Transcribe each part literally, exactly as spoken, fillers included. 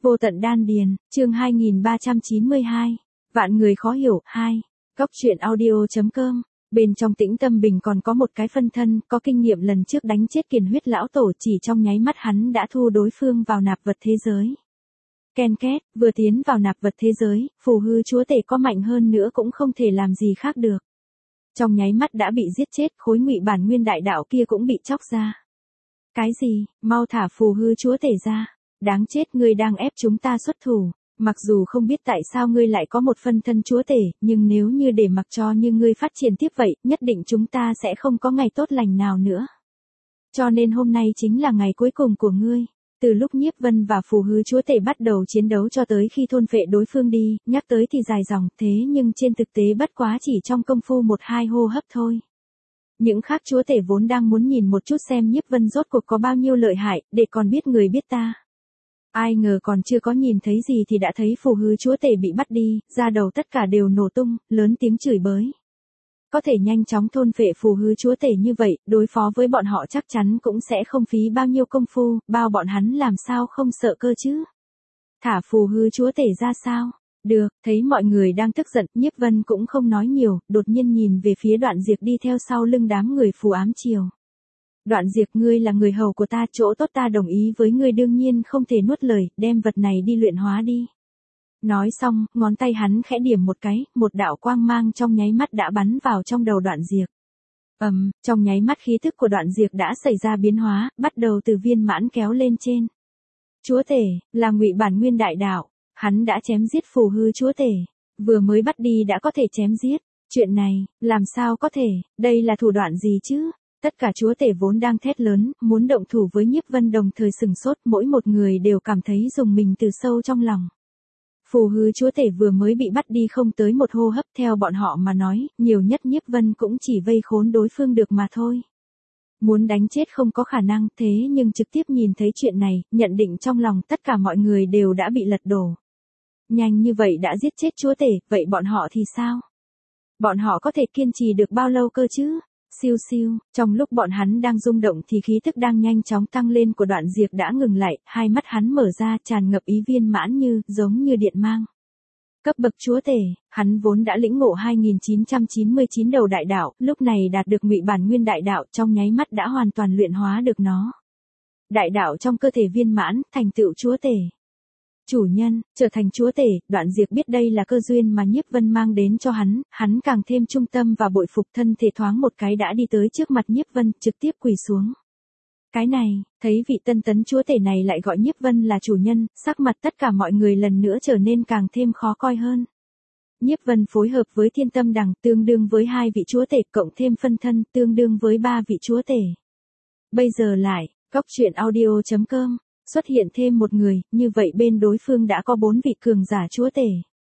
Vô tận đan điền, chương hai nghìn ba trăm chín mươi hai. Vạn người khó hiểu, hai. Góc truyện audio.com. Bên trong Tĩnh Tâm Bình còn có một cái phân thân, có kinh nghiệm lần trước đánh chết Kiền Huyết lão tổ, chỉ trong nháy mắt hắn đã thu đối phương vào nạp vật thế giới. Ken két, vừa tiến vào nạp vật thế giới, phù hư chúa tể có mạnh hơn nữa cũng không thể làm gì khác được. Trong nháy mắt đã bị giết chết, khối ngụy bản nguyên đại đạo kia cũng bị chóc ra. Cái gì, mau thả phù hư chúa tể ra. Đáng chết, ngươi đang ép chúng ta xuất thủ. Mặc dù không biết tại sao ngươi lại có một phân thân chúa tể, nhưng nếu như để mặc cho như ngươi phát triển tiếp vậy, nhất định chúng ta sẽ không có ngày tốt lành nào nữa. Cho nên hôm nay chính là ngày cuối cùng của ngươi. Từ lúc Nhiếp Vân và phù hư chúa tể bắt đầu chiến đấu cho tới khi thôn phệ đối phương đi, nhắc tới thì dài dòng, thế nhưng trên thực tế bất quá chỉ trong công phu một hai hô hấp thôi. Những khác chúa tể vốn đang muốn nhìn một chút xem Nhiếp Vân rốt cuộc có bao nhiêu lợi hại, để còn biết người biết ta. Ai ngờ còn chưa có nhìn thấy gì thì đã thấy phù hư chúa tể bị bắt đi, ra đầu tất cả đều nổ tung, lớn tiếng chửi bới. Có thể nhanh chóng thôn phệ phù hư chúa tể như vậy, đối phó với bọn họ chắc chắn cũng sẽ không phí bao nhiêu công phu, bao bọn hắn làm sao không sợ cơ chứ. Thả phù hư chúa tể ra sao? Được, thấy mọi người đang tức giận, Nhiếp Vân cũng không nói nhiều, đột nhiên nhìn về phía Đoạn Diệp đi theo sau lưng đám người phù ám triều. Đoạn Diệp, ngươi là người hầu của ta, chỗ tốt ta đồng ý với ngươi đương nhiên không thể nuốt lời, đem vật này đi luyện hóa đi. Nói xong, ngón tay hắn khẽ điểm một cái, một đạo quang mang trong nháy mắt đã bắn vào trong đầu Đoạn Diệp. Ầm, um, trong nháy mắt khí thức của Đoạn Diệp đã xảy ra biến hóa, bắt đầu từ viên mãn kéo lên trên. Chúa tể, là ngụy bản nguyên đại đạo, hắn đã chém giết phù hư chúa tể, vừa mới bắt đi đã có thể chém giết, chuyện này, làm sao có thể, đây là thủ đoạn gì chứ? Tất cả chúa tể vốn đang thét lớn, muốn động thủ với Nhiếp Vân đồng thời sừng sốt, mỗi một người đều cảm thấy rùng mình từ sâu trong lòng. Phù hư chúa tể vừa mới bị bắt đi không tới một hô hấp, theo bọn họ mà nói, nhiều nhất Nhiếp Vân cũng chỉ vây khốn đối phương được mà thôi. Muốn đánh chết không có khả năng, thế nhưng trực tiếp nhìn thấy chuyện này, nhận định trong lòng tất cả mọi người đều đã bị lật đổ. Nhanh như vậy đã giết chết chúa tể, vậy bọn họ thì sao? Bọn họ có thể kiên trì được bao lâu cơ chứ? Siêu siêu, trong lúc bọn hắn đang rung động thì khí thức đang nhanh chóng tăng lên của Đoạn Diệp đã ngừng lại, hai mắt hắn mở ra tràn ngập ý viên mãn như, giống như điện mang. Cấp bậc chúa tể, hắn vốn đã lĩnh ngộ hai nghìn chín trăm chín mươi chín đầu đại đạo, lúc này đạt được ngụy bản nguyên đại đạo, trong nháy mắt đã hoàn toàn luyện hóa được nó. Đại đạo trong cơ thể viên mãn, thành tựu chúa tể. Chủ nhân, trở thành chúa tể, Đoạn Diệp biết đây là cơ duyên mà Nhiếp Vân mang đến cho hắn, hắn càng thêm trung tâm và bội phục, thân thể thoáng một cái đã đi tới trước mặt Nhiếp Vân, trực tiếp quỳ xuống. Cái này, thấy vị tân tấn chúa tể này lại gọi Nhiếp Vân là chủ nhân, sắc mặt tất cả mọi người lần nữa trở nên càng thêm khó coi hơn. Nhiếp Vân phối hợp với Thiên Tâm Đằng, tương đương với hai vị chúa tể, cộng thêm phân thân, tương đương với ba vị chúa tể. Bây giờ lại, góc truyện audio.com. Xuất hiện thêm một người, như vậy bên đối phương đã có bốn vị cường giả chúa tể.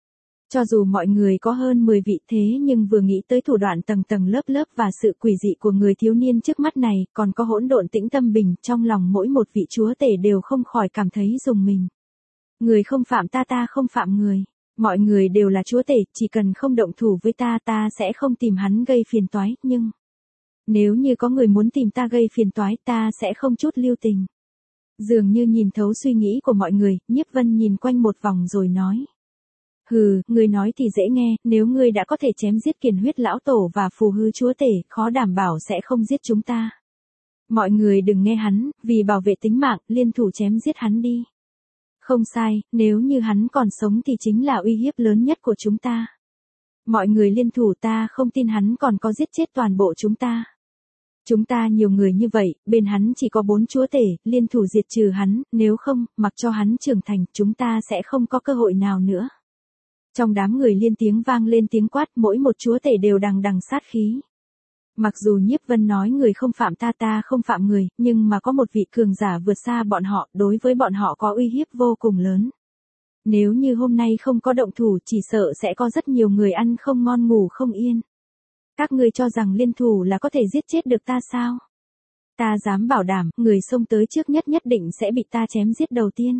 Cho dù mọi người có hơn mười vị thế nhưng vừa nghĩ tới thủ đoạn tầng tầng lớp lớp và sự quỷ dị của người thiếu niên trước mắt này, còn có hỗn độn Tĩnh Tâm Bình, trong lòng mỗi một vị chúa tể đều không khỏi cảm thấy rùng mình. Người không phạm ta, ta không phạm người. Mọi người đều là chúa tể, chỉ cần không động thủ với ta, ta sẽ không tìm hắn gây phiền toái, nhưng nếu như có người muốn tìm ta gây phiền toái, ta sẽ không chút lưu tình. Dường như nhìn thấu suy nghĩ của mọi người, Nhiếp Vân nhìn quanh một vòng rồi nói. Hừ, ngươi nói thì dễ nghe, nếu ngươi đã có thể chém giết Kiền Huyết lão tổ và phù hư chúa tể, khó đảm bảo sẽ không giết chúng ta. Mọi người đừng nghe hắn, vì bảo vệ tính mạng, liên thủ chém giết hắn đi. Không sai, nếu như hắn còn sống thì chính là uy hiếp lớn nhất của chúng ta. Mọi người liên thủ, ta không tin hắn còn có giết chết toàn bộ chúng ta. Chúng ta nhiều người như vậy, bên hắn chỉ có bốn chúa tể, liên thủ diệt trừ hắn, nếu không, mặc cho hắn trưởng thành, chúng ta sẽ không có cơ hội nào nữa. Trong đám người liên tiếng vang lên tiếng quát, mỗi một chúa tể đều đằng đằng sát khí. Mặc dù Nhiếp Vân nói người không phạm ta, ta không phạm người, nhưng mà có một vị cường giả vượt xa bọn họ, đối với bọn họ có uy hiếp vô cùng lớn. Nếu như hôm nay không có động thủ, chỉ sợ sẽ có rất nhiều người ăn không ngon ngủ không yên. Các ngươi cho rằng liên thủ là có thể giết chết được ta sao? Ta dám bảo đảm, người xông tới trước nhất nhất định sẽ bị ta chém giết đầu tiên.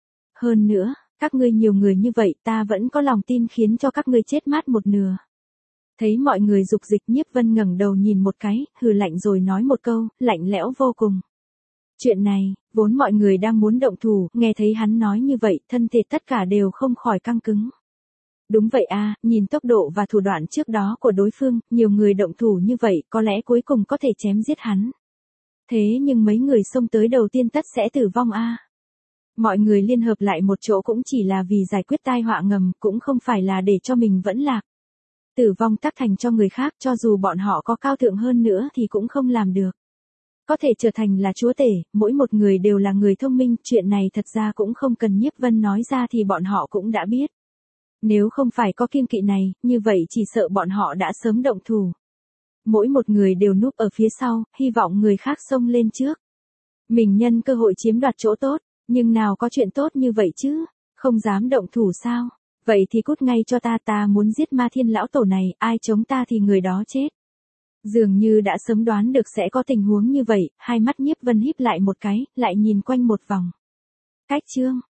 Hơn nữa, các ngươi nhiều người như vậy, ta vẫn có lòng tin khiến cho các ngươi chết mát một nửa. Thấy mọi người dục dịch, Nhiếp Vân ngẩng đầu nhìn một cái, hừ lạnh rồi nói một câu, lạnh lẽo vô cùng. Chuyện này, vốn mọi người đang muốn động thủ, nghe thấy hắn nói như vậy, thân thể tất cả đều không khỏi căng cứng. Đúng vậy a, nhìn tốc độ và thủ đoạn trước đó của đối phương, nhiều người động thủ như vậy, có lẽ cuối cùng có thể chém giết hắn. Thế nhưng mấy người xông tới đầu tiên tất sẽ tử vong a. Mọi người liên hợp lại một chỗ cũng chỉ là vì giải quyết tai họa ngầm, cũng không phải là để cho mình vẫn lạc. Tử vong tác thành cho người khác, cho dù bọn họ có cao thượng hơn nữa thì cũng không làm được. Có thể trở thành là chúa tể, mỗi một người đều là người thông minh, chuyện này thật ra cũng không cần Nhiếp Vân nói ra thì bọn họ cũng đã biết. Nếu không phải có kiêng kỵ này, như vậy chỉ sợ bọn họ đã sớm động thủ. Mỗi một người đều núp ở phía sau, hy vọng người khác xông lên trước. Mình nhân cơ hội chiếm đoạt chỗ tốt, nhưng nào có chuyện tốt như vậy chứ, không dám động thủ sao? Vậy thì cút ngay cho ta, ta muốn giết Ma Thiên lão tổ này, ai chống ta thì người đó chết. Dường như đã sớm đoán được sẽ có tình huống như vậy, hai mắt Nhiếp Vân híp lại một cái, lại nhìn quanh một vòng. Cách chương